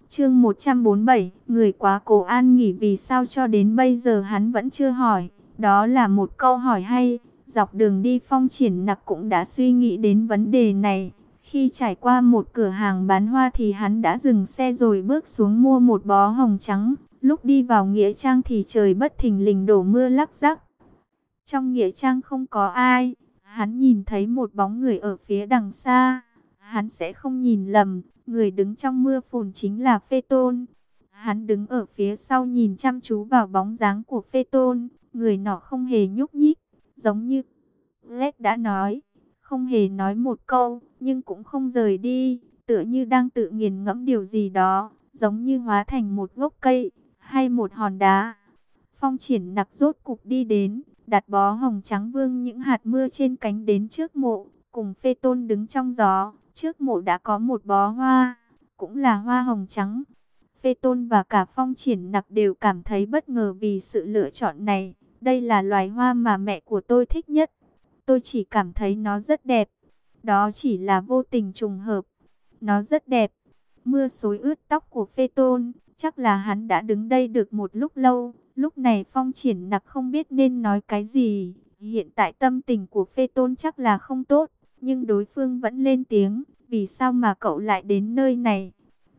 Chương 147, người quá cố an nghỉ vì sao cho đến bây giờ hắn vẫn chưa hỏi. Đó là một câu hỏi hay. Dọc đường đi Phong Triển Nặc cũng đã suy nghĩ đến vấn đề này. Khi trải qua một cửa hàng bán hoa thì hắn đã dừng xe rồi bước xuống mua một bó hồng trắng. Lúc đi vào nghĩa trang thì trời bất thình lình đổ mưa lắc rắc. Trong nghĩa trang không có ai. Hắn nhìn thấy một bóng người ở phía đằng xa. Hắn sẽ không nhìn lầm. Người đứng trong mưa phùn chính là Phê Tôn. Hắn đứng ở phía sau nhìn chăm chú vào bóng dáng của Phê Tôn. Người nọ không hề nhúc nhích. Giống như Lết đã nói. Không hề nói một câu. Nhưng cũng không rời đi. Tựa như đang tự nghiền ngẫm điều gì đó. Giống như hóa thành một gốc cây. Hay một hòn đá. Phong Triển Nặc rốt cục đi đến. Đặt bó hồng trắng vương những hạt mưa trên cánh đến trước mộ. Cùng Phê Tôn đứng trong gió. Trước mộ đã có một bó hoa, cũng là hoa hồng trắng. Phê Tôn và cả Phong Triển Nặc đều cảm thấy bất ngờ vì sự lựa chọn này. Đây là loài hoa mà mẹ của tôi thích nhất. Tôi chỉ cảm thấy nó rất đẹp. Đó chỉ là vô tình trùng hợp. Nó rất đẹp. Mưa xối ướt tóc của Phê Tôn. Chắc là hắn đã đứng đây được một lúc lâu. Lúc này Phong Triển Nặc không biết nên nói cái gì. Hiện tại tâm tình của Phê Tôn chắc là không tốt. Nhưng đối phương vẫn lên tiếng, vì sao mà cậu lại đến nơi này?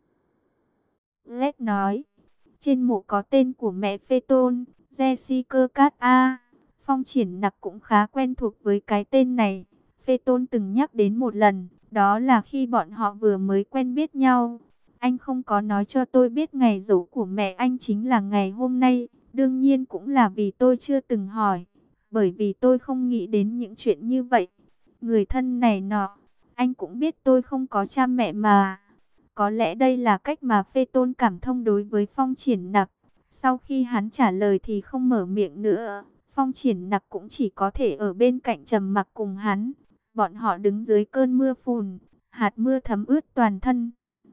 Lết nói, trên mộ có tên của mẹ Phê Tôn, Jessica Cat A. Phong Triển Nặc cũng khá quen thuộc với cái tên này. Phê Tôn từng nhắc đến một lần, đó là khi bọn họ vừa mới quen biết nhau. Anh không có nói cho tôi biết ngày giỗ của mẹ anh chính là ngày hôm nay. Đương nhiên cũng là vì tôi chưa từng hỏi, bởi vì tôi không nghĩ đến những chuyện như vậy. Người thân này nọ, anh cũng biết tôi không có cha mẹ mà. Có lẽ đây là cách mà Phê Tôn cảm thông đối với Phong Triển Nặc. Sau khi hắn trả lời thì không mở miệng nữa. Phong Triển Nặc cũng chỉ có thể ở bên cạnh trầm mặc cùng hắn. Bọn họ đứng dưới cơn mưa phùn, hạt mưa thấm ướt toàn thân.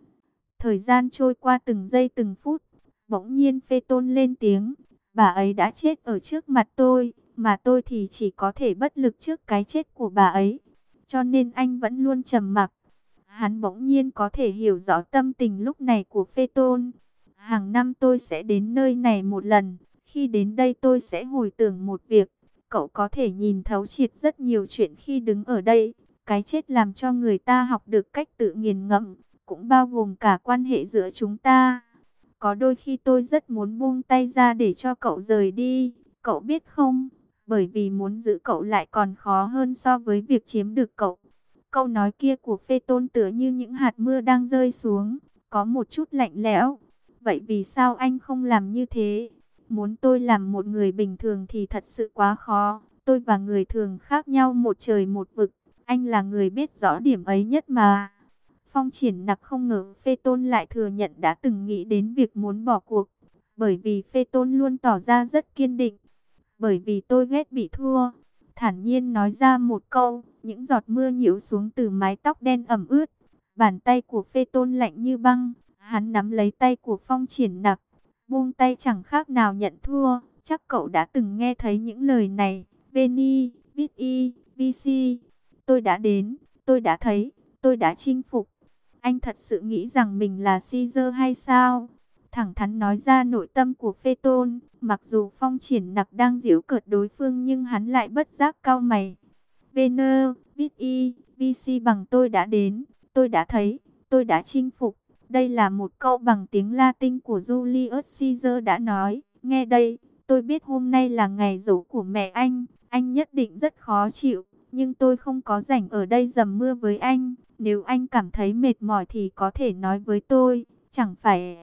Thời gian trôi qua từng giây từng phút. Bỗng nhiên Phê Tôn lên tiếng, bà ấy đã chết ở trước mặt tôi, mà tôi thì chỉ có thể bất lực trước cái chết của bà ấy. Cho nên anh vẫn luôn trầm mặc. Hắn bỗng nhiên có thể hiểu rõ tâm tình lúc này của Phê Tôn. Hàng năm tôi sẽ đến nơi này một lần. Khi đến đây tôi sẽ hồi tưởng một việc. Cậu có thể nhìn thấu triệt rất nhiều chuyện khi đứng ở đây. Cái chết làm cho người ta học được cách tự nghiền ngẫm, cũng bao gồm cả quan hệ giữa chúng ta. Có đôi khi tôi rất muốn buông tay ra để cho cậu rời đi. Cậu biết không? Bởi vì muốn giữ cậu lại còn khó hơn so với việc chiếm được cậu. Câu nói kia của Phê Tôn tựa như những hạt mưa đang rơi xuống, có một chút lạnh lẽo. Vậy vì sao anh không làm như thế? Muốn tôi làm một người bình thường thì thật sự quá khó. Tôi và người thường khác nhau một trời một vực. Anh là người biết rõ điểm ấy nhất mà. Phong Triển Nặc không ngờ Phê Tôn lại thừa nhận đã từng nghĩ đến việc muốn bỏ cuộc. Bởi vì Phê Tôn luôn tỏ ra rất kiên định. Bởi vì tôi ghét bị thua. Thản nhiên nói ra một câu, những giọt mưa nhiễu xuống từ mái tóc đen ẩm ướt. Bàn tay của Phê Tôn lạnh như băng. Hắn nắm lấy tay của Phong Triển Nặc. Buông tay chẳng khác nào nhận thua. Chắc cậu đã từng nghe thấy những lời này. Veni, Vidi, Vici. Tôi đã đến, tôi đã thấy, tôi đã chinh phục. Anh thật sự nghĩ rằng mình là Caesar hay sao? Thẳng thắn nói ra nội tâm của Phê Tôn. Mặc dù Phong Triển Nặc đang giễu cợt đối phương nhưng hắn lại bất giác cau mày. Venner, Vidi, Vici bằng tôi đã đến, tôi đã thấy, tôi đã chinh phục. Đây là một câu bằng tiếng Latin của Julius Caesar đã nói. Nghe đây, tôi biết hôm nay là ngày giỗ của mẹ anh nhất định rất khó chịu. Nhưng tôi không có rảnh ở đây dầm mưa với anh. Nếu anh cảm thấy mệt mỏi thì có thể nói với tôi. Chẳng phải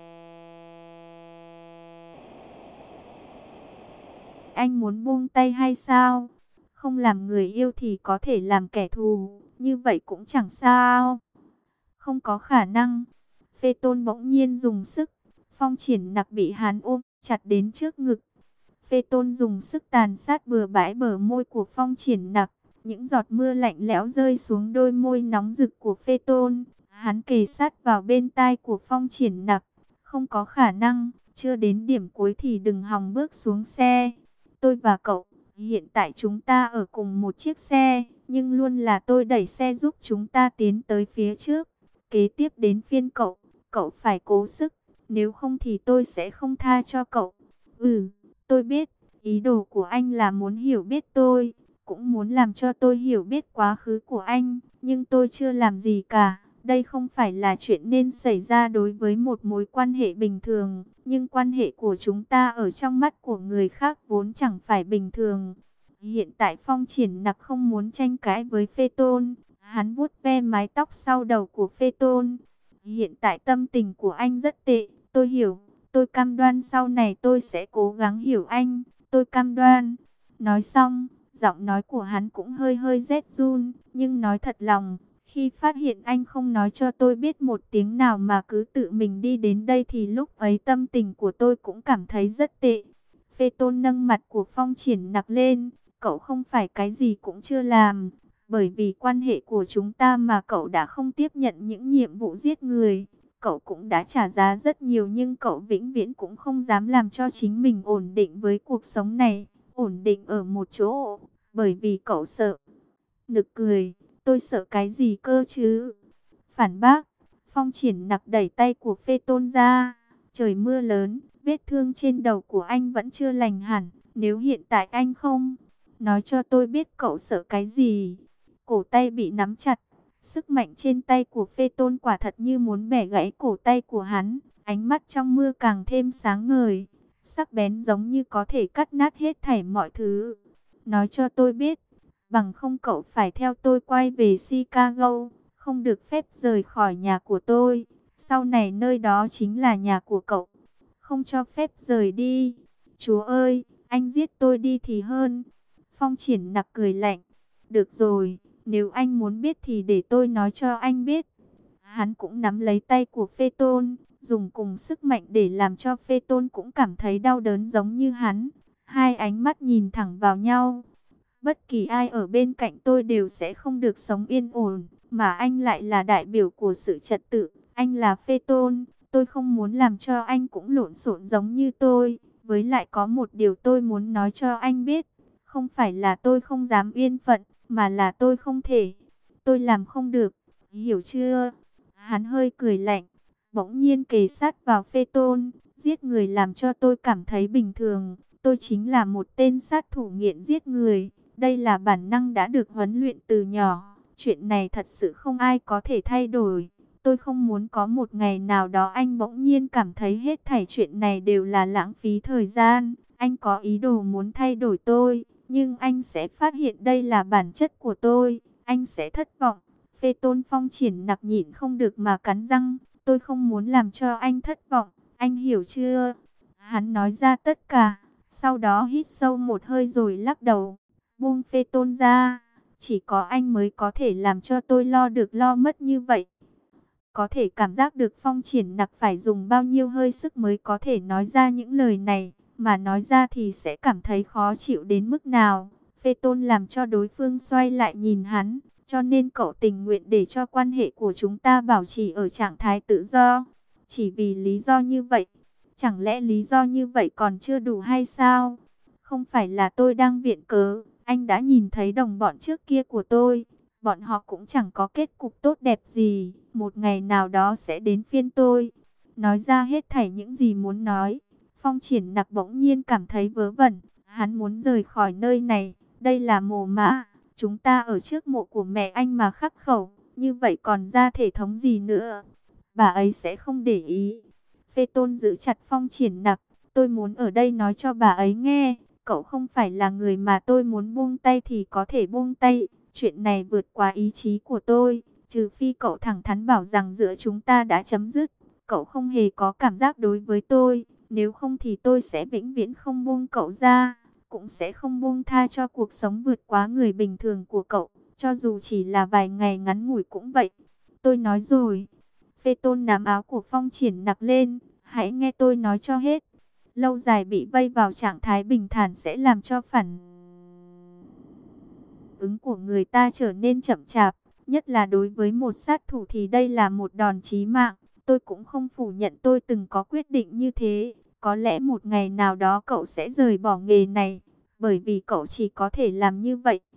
anh muốn buông tay hay sao? Không làm người yêu thì có thể làm kẻ thù. Như vậy cũng chẳng sao. Không có khả năng. Phê Tôn bỗng nhiên dùng sức. Phong Triển Nặc bị hắn ôm chặt đến trước ngực. Phê Tôn dùng sức tàn sát bừa bãi bờ môi của Phong Triển Nặc. Những giọt mưa lạnh lẽo rơi xuống đôi môi nóng rực của Phê Tôn. Hắn kề sát vào bên tai của Phong Triển Nặc. Không có khả năng, chưa đến điểm cuối thì đừng hòng bước xuống xe. Tôi và cậu, hiện tại chúng ta ở cùng một chiếc xe, nhưng luôn là tôi đẩy xe giúp chúng ta tiến tới phía trước. Kế tiếp đến phiên cậu, cậu phải cố sức, nếu không thì tôi sẽ không tha cho cậu. Ừ, tôi biết, ý đồ của anh là muốn hiểu biết tôi, cũng muốn làm cho tôi hiểu biết quá khứ của anh, nhưng tôi chưa làm gì cả. Đây không phải là chuyện nên xảy ra đối với một mối quan hệ bình thường, nhưng quan hệ của chúng ta ở trong mắt của người khác vốn chẳng phải bình thường. Hiện tại Phong Triển Nặc không muốn tranh cãi với Phê Tôn, hắn vuốt ve mái tóc sau đầu của Phê Tôn. Hiện tại tâm tình của anh rất tệ, tôi hiểu, tôi cam đoan sau này tôi sẽ cố gắng hiểu anh, tôi cam đoan. Nói xong, giọng nói của hắn cũng hơi hơi rét run, nhưng nói thật lòng. Khi phát hiện anh không nói cho tôi biết một tiếng nào mà cứ tự mình đi đến đây thì lúc ấy tâm tình của tôi cũng cảm thấy rất tệ. Phê Tôn nâng mặt của Phong Triển Nặc lên, cậu không phải cái gì cũng chưa làm. Bởi vì quan hệ của chúng ta mà cậu đã không tiếp nhận những nhiệm vụ giết người. Cậu cũng đã trả giá rất nhiều nhưng cậu vĩnh viễn cũng không dám làm cho chính mình ổn định với cuộc sống này. Ổn định ở một chỗ, bởi vì cậu sợ. Nực cười, tôi sợ cái gì cơ chứ? Phản bác, Phong Triển Nặc đẩy tay của Phê Tôn ra. Trời mưa lớn, vết thương trên đầu của anh vẫn chưa lành hẳn. Nếu hiện tại anh không nói cho tôi biết cậu sợ cái gì? Cổ tay bị nắm chặt. Sức mạnh trên tay của Phê Tôn quả thật như muốn bẻ gãy cổ tay của hắn. Ánh mắt trong mưa càng thêm sáng ngời, sắc bén giống như có thể cắt nát hết thảy mọi thứ. Nói cho tôi biết, bằng không cậu phải theo tôi quay về Chicago, không được phép rời khỏi nhà của tôi. Sau này nơi đó chính là nhà của cậu, không cho phép rời đi. Chúa ơi, anh giết tôi đi thì hơn. Phong Triển Nặc cười lạnh. Được rồi, nếu anh muốn biết thì để tôi nói cho anh biết. Hắn cũng nắm lấy tay của Phê Tôn, dùng cùng sức mạnh để làm cho Phê Tôn cũng cảm thấy đau đớn giống như hắn. Hai ánh mắt nhìn thẳng vào nhau. Bất kỳ ai ở bên cạnh tôi đều sẽ không được sống yên ổn, mà anh lại là đại biểu của sự trật tự. Anh là Phê Tôn, tôi không muốn làm cho anh cũng lộn xộn giống như tôi. Với lại có một điều tôi muốn nói cho anh biết, không phải là tôi không dám yên phận, mà là tôi không thể. Tôi làm không được, hiểu chưa? Hắn hơi cười lạnh, bỗng nhiên kề sát vào Phê Tôn. Giết người làm cho tôi cảm thấy bình thường. Tôi chính là một tên sát thủ nghiện giết người. Đây là bản năng đã được huấn luyện từ nhỏ. Chuyện này thật sự không ai có thể thay đổi. Tôi không muốn có một ngày nào đó anh bỗng nhiên cảm thấy hết thảy chuyện này đều là lãng phí thời gian. Anh có ý đồ muốn thay đổi tôi, nhưng anh sẽ phát hiện đây là bản chất của tôi. Anh sẽ thất vọng. Phê Tôn Phong Triển Nặc nhịn không được mà cắn răng. Tôi không muốn làm cho anh thất vọng. Anh hiểu chưa? Hắn nói ra tất cả. Sau đó hít sâu một hơi rồi lắc đầu. Buông Phê Tôn ra. Chỉ có anh mới có thể làm cho tôi lo được lo mất như vậy. Có thể cảm giác được Phong Triển Nặc phải dùng bao nhiêu hơi sức mới có thể nói ra những lời này. Mà nói ra thì sẽ cảm thấy khó chịu đến mức nào. Phê Tôn làm cho đối phương xoay lại nhìn hắn. Cho nên cậu tình nguyện để cho quan hệ của chúng ta bảo trì ở trạng thái tự do. Chỉ vì lý do như vậy. Chẳng lẽ lý do như vậy còn chưa đủ hay sao? Không phải là tôi đang viện cớ. Anh đã nhìn thấy đồng bọn trước kia của tôi. Bọn họ cũng chẳng có kết cục tốt đẹp gì. Một ngày nào đó sẽ đến phiên tôi. Nói ra hết thảy những gì muốn nói. Phong Triển Nặc bỗng nhiên cảm thấy vớ vẩn. Hắn muốn rời khỏi nơi này. Đây là mồ mã. Chúng ta ở trước mộ của mẹ anh mà khắc khẩu. Như vậy còn ra thể thống gì nữa? Bà ấy sẽ không để ý. Phê Tôn giữ chặt Phong Triển Nặc. Tôi muốn ở đây nói cho bà ấy nghe. Cậu không phải là người mà tôi muốn buông tay thì có thể buông tay. Chuyện này vượt quá ý chí của tôi. Trừ phi cậu thẳng thắn bảo rằng giữa chúng ta đã chấm dứt. Cậu không hề có cảm giác đối với tôi. Nếu không thì tôi sẽ vĩnh viễn không buông cậu ra. Cũng sẽ không buông tha cho cuộc sống vượt quá người bình thường của cậu. Cho dù chỉ là vài ngày ngắn ngủi cũng vậy. Tôi nói rồi. Phê Tôn nắm áo của Phong Triển Nặc lên. Hãy nghe tôi nói cho hết. Lâu dài bị vây vào trạng thái bình thản sẽ làm cho phản ứng của người ta trở nên chậm chạp. Nhất là đối với một sát thủ thì đây là một đòn chí mạng. Tôi cũng không phủ nhận tôi từng có quyết định như thế. Có lẽ một ngày nào đó cậu sẽ rời bỏ nghề này. Bởi vì cậu chỉ có thể làm như vậy.